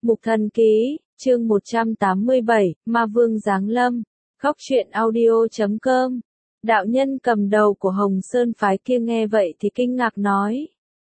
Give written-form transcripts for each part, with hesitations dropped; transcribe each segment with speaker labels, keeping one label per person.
Speaker 1: Mục Thần Ký, chương 187, Ma Vương Giáng Lâm, Góc truyện audio.com. Đạo nhân cầm đầu của Hồng Sơn phái kia nghe vậy thì kinh ngạc nói: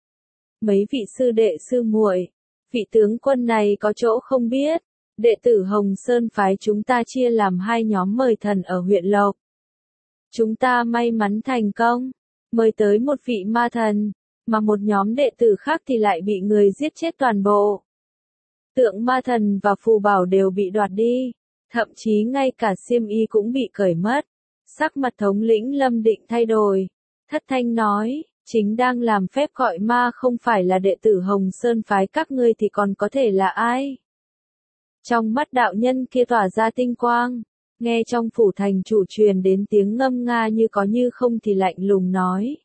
Speaker 1: Mấy vị sư đệ sư muội, vị tướng quân này có chỗ không biết, đệ tử Hồng Sơn phái chúng ta chia làm hai nhóm mời thần ở huyện Lộc. Chúng ta may mắn thành công, mời tới một vị ma thần, mà một nhóm đệ tử khác thì lại bị người giết chết toàn bộ. Tượng ma thần và phù bảo đều bị đoạt đi, thậm chí ngay cả xiêm y cũng bị cởi mất. Sắc mặt thống lĩnh Lâm Định thay đổi, thất thanh nói: chính đang làm phép gọi ma không phải là đệ tử Hồng Sơn phái các ngươi thì còn có thể là ai? Trong mắt đạo nhân kia tỏa ra tinh quang, nghe trong phủ thành chủ truyền đến tiếng ngâm nga như có như không thì lạnh lùng nói: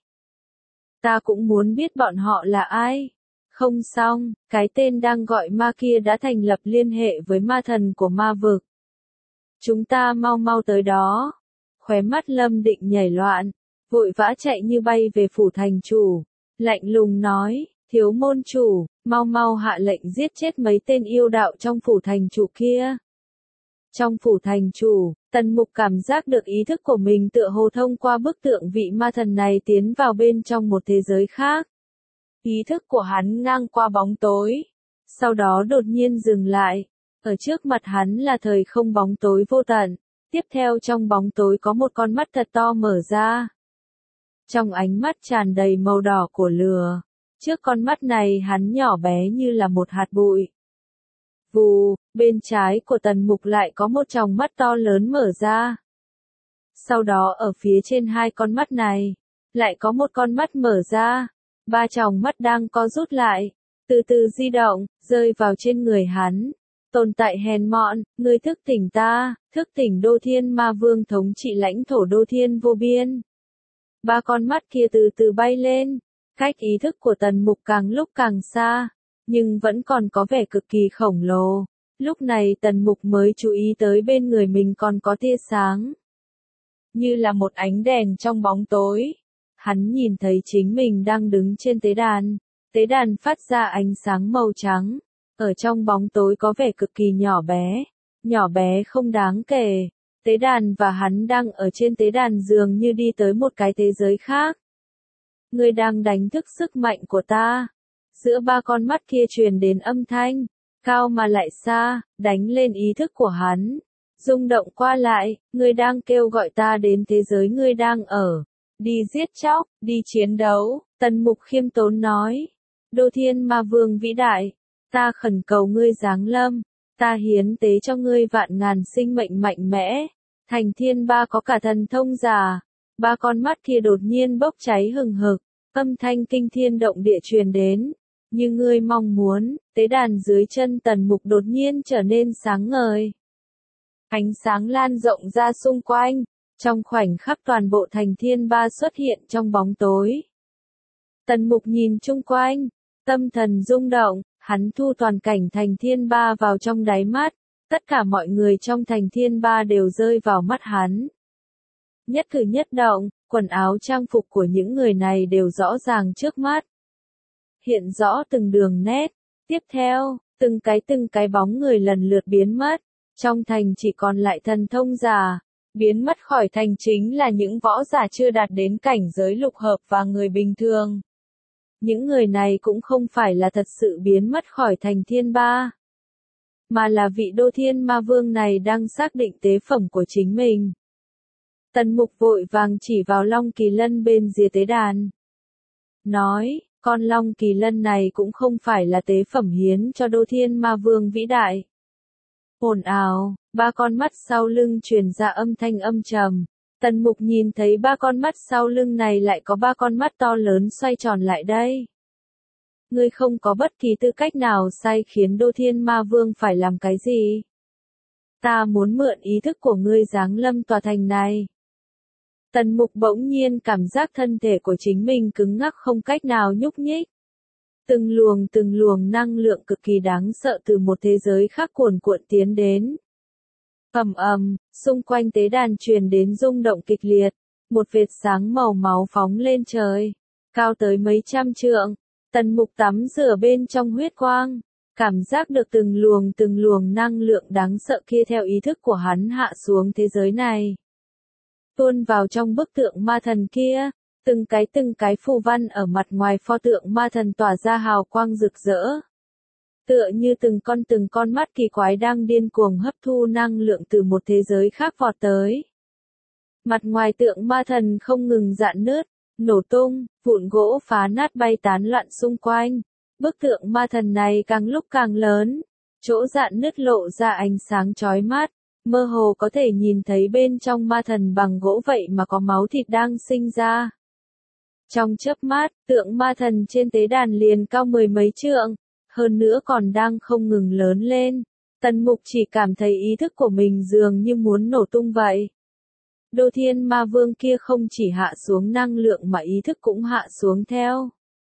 Speaker 1: ta cũng muốn biết bọn họ là ai. Không xong, cái tên đang gọi ma kia đã thành lập liên hệ với ma thần của ma vực. Chúng ta mau mau tới đó. Khóe mắt Lâm Định nhảy loạn, vội vã chạy như bay về phủ thành chủ, lạnh lùng nói: thiếu môn chủ, mau mau hạ lệnh giết chết mấy tên yêu đạo trong phủ thành chủ kia. Trong phủ thành chủ, Tần Mục cảm giác được ý thức của mình tựa hồ thông qua bức tượng vị ma thần này tiến vào bên trong một thế giới khác. Ý thức của hắn ngang qua bóng tối, sau đó đột nhiên dừng lại. Ở trước mặt hắn là thời không bóng tối vô tận, tiếp theo trong bóng tối có một con mắt thật to mở ra. Trong ánh mắt tràn đầy màu đỏ của lửa, trước con mắt này hắn nhỏ bé như là một hạt bụi. Vù, bên trái của Tần Mục lại có một tròng mắt to lớn mở ra. Sau đó ở phía trên hai con mắt này, lại có một con mắt mở ra. Ba tròng mắt đang co rút lại, từ từ di động, rơi vào trên người hắn. Tồn tại hèn mọn, ngươi thức tỉnh ta, thức tỉnh Đô Thiên Ma Vương thống trị lãnh thổ Đô Thiên vô biên. Ba con mắt kia từ từ bay lên, cách ý thức của Tần Mục càng lúc càng xa, nhưng vẫn còn có vẻ cực kỳ khổng lồ. Lúc này Tần Mục mới chú ý tới bên người mình còn có tia sáng, như là một ánh đèn trong bóng tối. Hắn nhìn thấy chính mình đang đứng trên tế đàn phát ra ánh sáng màu trắng, ở trong bóng tối có vẻ cực kỳ nhỏ bé không đáng kể. Tế đàn và hắn đang ở trên tế đàn dường như đi tới một cái thế giới khác. Ngươi đang đánh thức sức mạnh của ta. Giữa ba con mắt kia truyền đến âm thanh, cao mà lại xa, đánh lên ý thức của hắn. Rung động qua lại, ngươi đang kêu gọi ta đến thế giới ngươi đang ở. Đi giết chóc, đi chiến đấu, Tần Mục khiêm tốn nói. Đô Thiên Ma Vương vĩ đại, ta khẩn cầu ngươi giáng lâm, ta hiến tế cho ngươi vạn ngàn sinh mệnh mạnh mẽ. Thành Thiên Ba có cả thần thông giả, ba con mắt kia đột nhiên bốc cháy hừng hực, âm thanh kinh thiên động địa truyền đến. Như ngươi mong muốn, tế đàn dưới chân Tần Mục đột nhiên trở nên sáng ngời. Ánh sáng lan rộng ra xung quanh. Trong khoảnh khắc toàn bộ Thành Thiên Ba xuất hiện trong bóng tối. Tần Mục nhìn chung quanh, tâm thần rung động, hắn thu toàn cảnh Thành Thiên Ba vào trong đáy mắt, tất cả mọi người trong Thành Thiên Ba đều rơi vào mắt hắn. Nhất cử nhất động, quần áo trang phục của những người này đều rõ ràng trước mắt. Hiện rõ từng đường nét, tiếp theo, từng cái bóng người lần lượt biến mất, trong thành chỉ còn lại thần thông giả. Biến mất khỏi thành chính là những võ giả chưa đạt đến cảnh giới lục hợp và người bình thường. Những người này cũng không phải là thật sự biến mất khỏi Thành Thiên Ba, mà là vị Đô Thiên Ma Vương này đang xác định tế phẩm của chính mình. Tần Mục vội vàng chỉ vào Long Kỳ Lân bên rìa tế đàn, nói: con Long Kỳ Lân này cũng không phải là tế phẩm hiến cho Đô Thiên Ma Vương vĩ đại. Ồn ào, ba con mắt sau lưng truyền ra âm thanh âm trầm. Tần Mục nhìn thấy ba con mắt sau lưng này lại có ba con mắt to lớn xoay tròn lại đây. Ngươi không có bất kỳ tư cách nào sai khiến Đô Thiên Ma Vương phải làm cái gì. Ta muốn mượn ý thức của ngươi giáng lâm tòa thành này. Tần Mục bỗng nhiên cảm giác thân thể của chính mình cứng ngắc không cách nào nhúc nhích. Từng luồng năng lượng cực kỳ đáng sợ từ một thế giới khác cuồn cuộn tiến đến. Ầm ầm, xung quanh tế đàn truyền đến rung động kịch liệt, một vệt sáng màu máu phóng lên trời, cao tới mấy trăm trượng. Tần Mục tắm rửa bên trong huyết quang, Cảm giác được từng luồng năng lượng đáng sợ kia theo ý thức của hắn hạ xuống thế giới này. Tuôn vào trong bức tượng ma thần kia, từng cái phù văn ở mặt ngoài pho tượng ma thần tỏa ra hào quang rực rỡ. Tựa như từng con mắt kỳ quái đang điên cuồng hấp thu năng lượng từ một thế giới khác vọt tới. Mặt ngoài tượng ma thần không ngừng rạn nứt, nổ tung, vụn gỗ phá nát bay tán loạn xung quanh. Bức tượng ma thần này càng lúc càng lớn, chỗ rạn nứt lộ ra ánh sáng chói mắt, mơ hồ có thể nhìn thấy bên trong ma thần bằng gỗ vậy mà có máu thịt đang sinh ra. Trong chớp mắt, tượng ma thần trên tế đàn liền cao mười mấy trượng, hơn nữa còn đang không ngừng lớn lên. Tần Mục chỉ cảm thấy ý thức của mình dường như muốn nổ tung vậy. Đô Thiên Ma Vương kia không chỉ hạ xuống năng lượng mà ý thức cũng hạ xuống theo.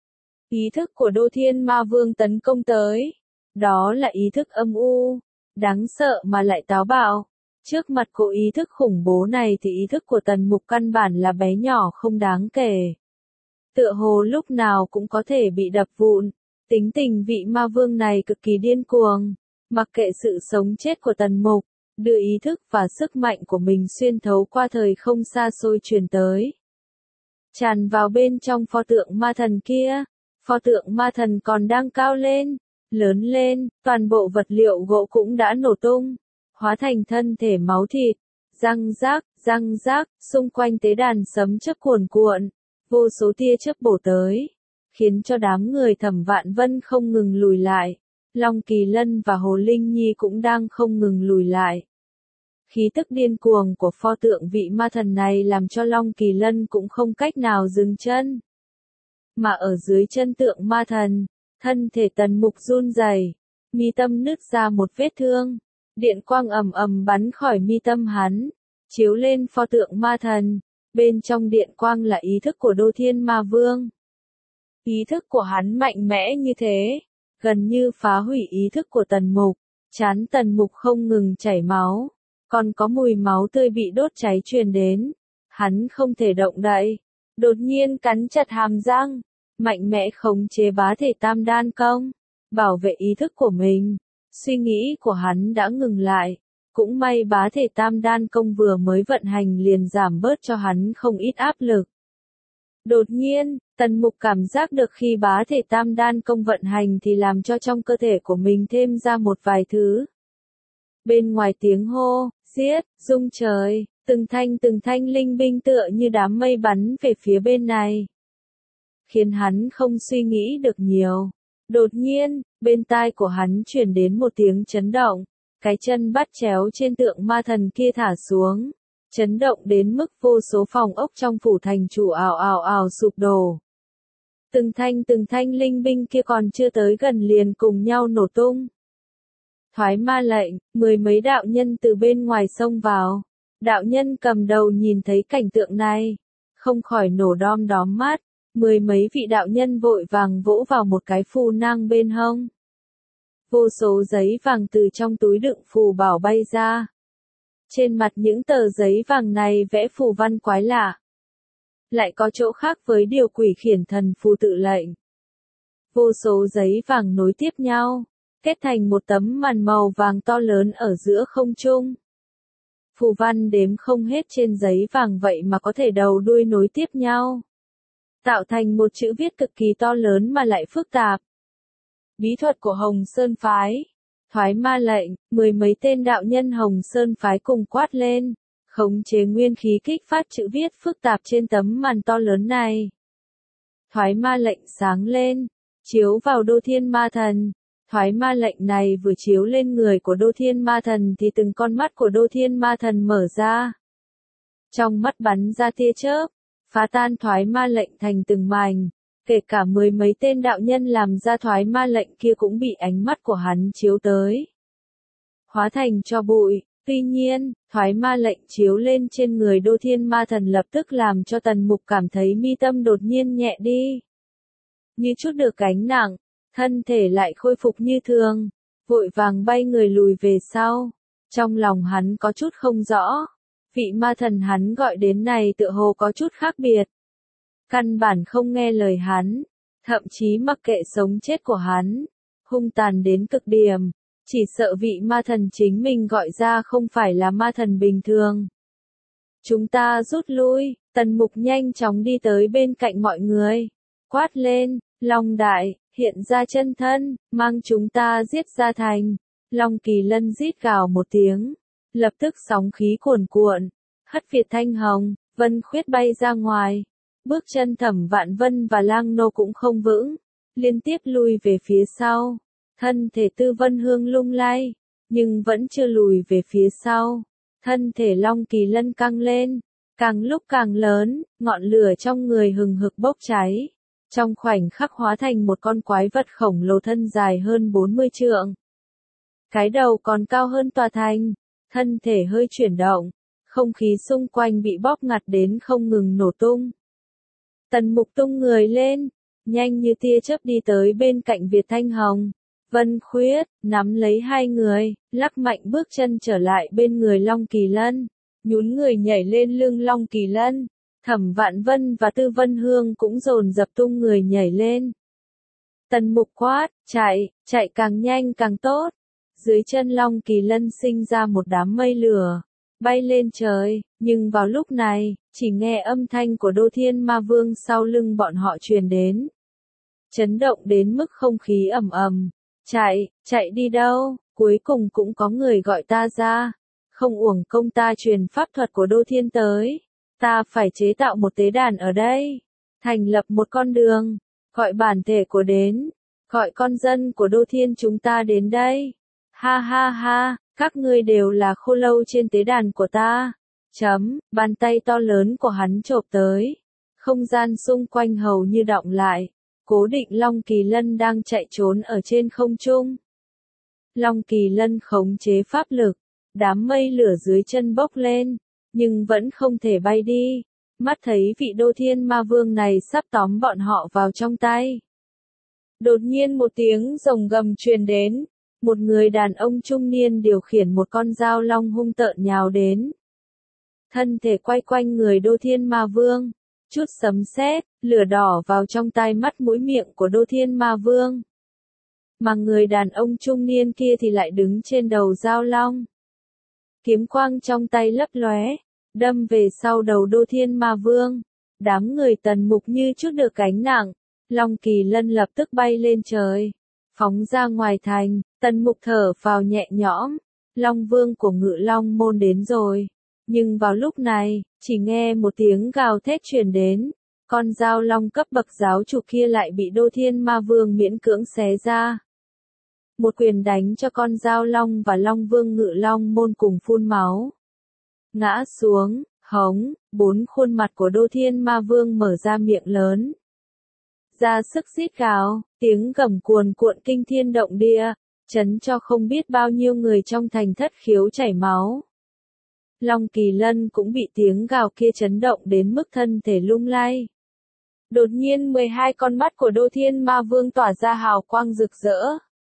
Speaker 1: Ý thức của Đô Thiên Ma Vương tấn công tới. Đó là ý thức âm u, đáng sợ mà lại táo bạo. Trước mặt của ý thức khủng bố này thì ý thức của Tần Mục căn bản là bé nhỏ không đáng kể. Tựa hồ lúc nào cũng có thể bị đập vụn. Tính tình vị ma vương này cực kỳ điên cuồng. Mặc kệ sự sống chết của Tần Mục, đưa ý thức và sức mạnh của mình xuyên thấu qua thời không xa xôi truyền tới. Tràn vào bên trong pho tượng ma thần kia. Pho tượng ma thần còn đang cao lên, lớn lên, toàn bộ vật liệu gỗ cũng đã nổ tung, hóa thành thân thể máu thịt, răng rác, xung quanh tế đàn sấm chớp cuồn cuộn, vô số tia chớp bổ tới, khiến cho đám người Thẩm Vạn Vân không ngừng lùi lại, Long Kỳ Lân và Hồ Linh Nhi cũng đang không ngừng lùi lại. Khí tức điên cuồng của pho tượng vị ma thần này làm cho Long Kỳ Lân cũng không cách nào dừng chân. Mà ở dưới chân tượng ma thần, thân thể Tần Mục run rẩy, mi tâm nứt ra một vết thương, điện quang ầm ầm bắn khỏi mi tâm hắn, chiếu lên pho tượng ma thần, bên trong điện quang là ý thức của Đô Thiên Ma Vương. Ý thức của hắn mạnh mẽ như thế, gần như phá hủy ý thức của Tần Mục, trán Tần Mục không ngừng chảy máu, còn có mùi máu tươi bị đốt cháy truyền đến, hắn không thể động đậy. Đột nhiên cắn chặt hàm răng, mạnh mẽ khống chế bá thể tam đan công, bảo vệ ý thức của mình. Suy nghĩ của hắn đã ngừng lại, cũng may bá thể tam đan công vừa mới vận hành liền giảm bớt cho hắn không ít áp lực. Đột nhiên, Tần Mục cảm giác được khi bá thể tam đan công vận hành thì làm cho trong cơ thể của mình thêm ra một vài thứ. Bên ngoài tiếng hô, giết, rung trời. Từng thanh linh binh tựa như đám mây bắn về phía bên này. Khiến hắn không suy nghĩ được nhiều. Đột nhiên, bên tai của hắn truyền đến một tiếng chấn động. Cái chân bắt chéo trên tượng ma thần kia thả xuống. Chấn động đến mức vô số phòng ốc trong phủ thành chủ ào sụp đổ. Từng thanh linh binh kia còn chưa tới gần liền cùng nhau nổ tung. Thoái ma lệnh, mười mấy đạo nhân từ bên ngoài xông vào. Đạo nhân cầm đầu nhìn thấy cảnh tượng này, không khỏi nổ đom đóm mắt, mười mấy vị đạo nhân vội vàng vỗ vào một cái phù nang bên hông. Vô số giấy vàng từ trong túi đựng phù bảo bay ra. Trên mặt những tờ giấy vàng này vẽ phù văn quái lạ. Lại có chỗ khác với điều quỷ khiển thần phù tự lệnh. Vô số giấy vàng nối tiếp nhau, kết thành một tấm màn màu vàng to lớn ở giữa không trung. Phù văn đếm không hết trên giấy vàng vậy mà có thể đầu đuôi nối tiếp nhau. Tạo thành một chữ viết cực kỳ to lớn mà lại phức tạp. Bí thuật của Hồng Sơn Phái. Thoái ma lệnh, mười mấy tên đạo nhân Hồng Sơn Phái cùng quát lên, khống chế nguyên khí kích phát chữ viết phức tạp trên tấm màn to lớn này. Thoái ma lệnh sáng lên, chiếu vào Đô Thiên Ma Thần. Thoái ma lệnh này vừa chiếu lên người của Đô Thiên Ma Thần thì từng con mắt của Đô Thiên Ma Thần mở ra. Trong mắt bắn ra tia chớp, phá tan thoái ma lệnh thành từng mảnh, kể cả mười mấy tên đạo nhân làm ra thoái ma lệnh kia cũng bị ánh mắt của hắn chiếu tới. Hóa thành tro bụi, tuy nhiên, thoái ma lệnh chiếu lên trên người Đô Thiên Ma Thần lập tức làm cho Tần Mục cảm thấy mi tâm đột nhiên nhẹ đi. Như chút được gánh nặng. Thân thể lại khôi phục như thường, vội vàng bay người lùi về sau. Trong lòng hắn có chút không rõ, vị ma thần hắn gọi đến này tựa hồ có chút khác biệt. Căn bản không nghe lời hắn, thậm chí mặc kệ sống chết của hắn. hung tàn đến cực điểm. Chỉ sợ vị ma thần chính mình gọi ra không phải là ma thần bình thường. Chúng ta rút lui, Tần Mục nhanh chóng đi tới bên cạnh mọi người. Quát lên, Long Đại, hiện ra chân thân, mang chúng ta giết ra thành. Long Kỳ Lân rít gào một tiếng. Lập tức sóng khí cuồn cuộn. Hất Việt Thanh Hồng, Vân Khuyết bay ra ngoài. Bước chân Thẩm Vạn Vân và Lang Nô cũng không vững. Liên tiếp lui về phía sau. Thân thể Tư Vân Hương lung lay. Nhưng vẫn chưa lùi về phía sau. Thân thể Long Kỳ Lân căng lên. Càng lúc càng lớn, ngọn lửa trong người hừng hực bốc cháy. Trong khoảnh khắc hóa thành một con quái vật khổng lồ thân dài hơn 40 trượng. Cái đầu còn cao hơn tòa thành. Thân thể hơi chuyển động. Không khí xung quanh bị bóp ngặt đến không ngừng nổ tung. Tần Mục tung người lên. Nhanh như tia chớp đi tới bên cạnh Việt Thanh Hồng. Vân Khuyết, nắm lấy hai người, lắc mạnh bước chân trở lại bên người Long Kỳ Lân. Nhún người nhảy lên lưng Long Kỳ Lân. Thẩm Vạn Vân và Tư Vân Hương cũng dồn dập tung người nhảy lên. Tần Mục quát, chạy càng nhanh càng tốt. Dưới chân Long Kỳ Lân sinh ra một đám mây lửa, bay lên trời, nhưng vào lúc này, chỉ nghe âm thanh của Đô Thiên Ma Vương sau lưng bọn họ truyền đến. Chấn động đến mức không khí ầm ầm. Chạy đi đâu, cuối cùng cũng có người gọi ta ra. Không uổng công ta truyền pháp thuật của Đô Thiên tới. Ta phải chế tạo một tế đàn ở đây. Thành lập một con đường. Gọi bản thể của đến. Gọi con dân của Đô Thiên chúng ta đến đây. Ha ha ha, các ngươi đều là khô lâu trên tế đàn của ta. Bàn tay to lớn của hắn chộp tới. Không gian xung quanh hầu như đọng lại. Cố định Long Kỳ Lân đang chạy trốn ở trên không trung. Long Kỳ Lân khống chế pháp lực. Đám mây lửa dưới chân bốc lên. Nhưng vẫn không thể bay đi. Mắt thấy vị Đô Thiên Ma Vương này sắp tóm bọn họ vào trong tay. Đột nhiên một tiếng rồng gầm truyền đến. Một người đàn ông trung niên điều khiển một con dao long hung tợn nhào đến. Thân thể quay quanh người Đô Thiên Ma Vương. Chút sấm sét, lửa đỏ vào trong tai mắt mũi miệng của Đô Thiên Ma Vương. Mà người đàn ông trung niên kia thì lại đứng trên đầu dao long. Kiếm quang trong tay lấp lóe, đâm về sau đầu Đô Thiên Ma Vương. Đám người Tần Mục như chút được gánh nặng. Long Kỳ Lân lập tức bay lên trời. Phóng ra ngoài thành, Tần Mục thở phào nhẹ nhõm. Long Vương của Ngự Long Môn đến rồi. Nhưng vào lúc này, chỉ nghe một tiếng gào thét truyền đến. Con dao long cấp bậc giáo chủ kia lại bị Đô Thiên Ma Vương miễn cưỡng xé ra. Một quyền đánh cho con dao long và Long Vương Ngự Long Môn cùng phun máu. Ngã xuống, hống, bốn khuôn mặt của Đô Thiên Ma Vương mở ra miệng lớn. Ra sức rít gào, tiếng gầm cuồn cuộn kinh thiên động địa, chấn cho không biết bao nhiêu người trong thành thất khiếu chảy máu. Long Kỳ Lân cũng bị tiếng gào kia chấn động đến mức thân thể lung lay. Đột nhiên 12 con mắt của Đô Thiên Ma Vương tỏa ra hào quang rực rỡ.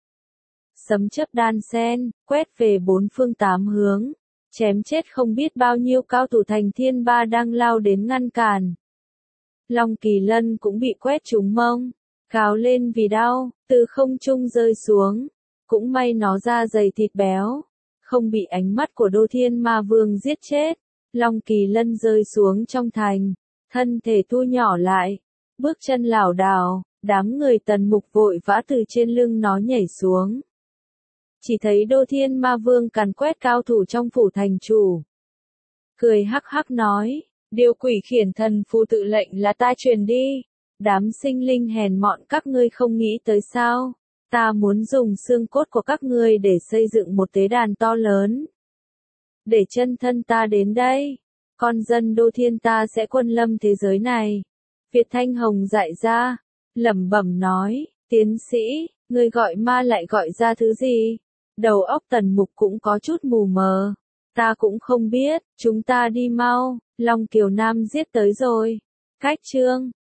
Speaker 1: Sấm chớp đan xen, quét về bốn phương tám hướng, chém chết không biết bao nhiêu cao thủ thành thiên ba đang lao đến ngăn cản. Long Kỳ Lân cũng bị quét trúng mông, gào lên vì đau, từ không trung rơi xuống. Cũng may nó da dày thịt béo, không bị ánh mắt của Đô Thiên Ma Vương giết chết. Long Kỳ Lân rơi xuống trong thành, thân thể thu nhỏ lại, bước chân lảo đảo, đám người Tần Mục vội vã từ trên lưng nó nhảy xuống. Chỉ thấy Đô Thiên Ma Vương càn quét cao thủ trong phủ thành chủ. Cười hắc hắc nói, điều quỷ khiển thần phù tự lệnh là ta truyền đi. Đám sinh linh hèn mọn các ngươi không nghĩ tới sao. Ta muốn dùng xương cốt của các ngươi để xây dựng một tế đàn to lớn. Để chân thân ta đến đây. Con dân Đô Thiên ta sẽ quân lâm thế giới này. Việt Thanh Hồng dạy ra. Lẩm bẩm nói, tiến sĩ, ngươi gọi ma lại gọi ra thứ gì? Đầu óc Tần Mục cũng có chút mù mờ. Ta cũng không biết, chúng ta đi mau, Long Kiều Nam giết tới rồi. Cách chương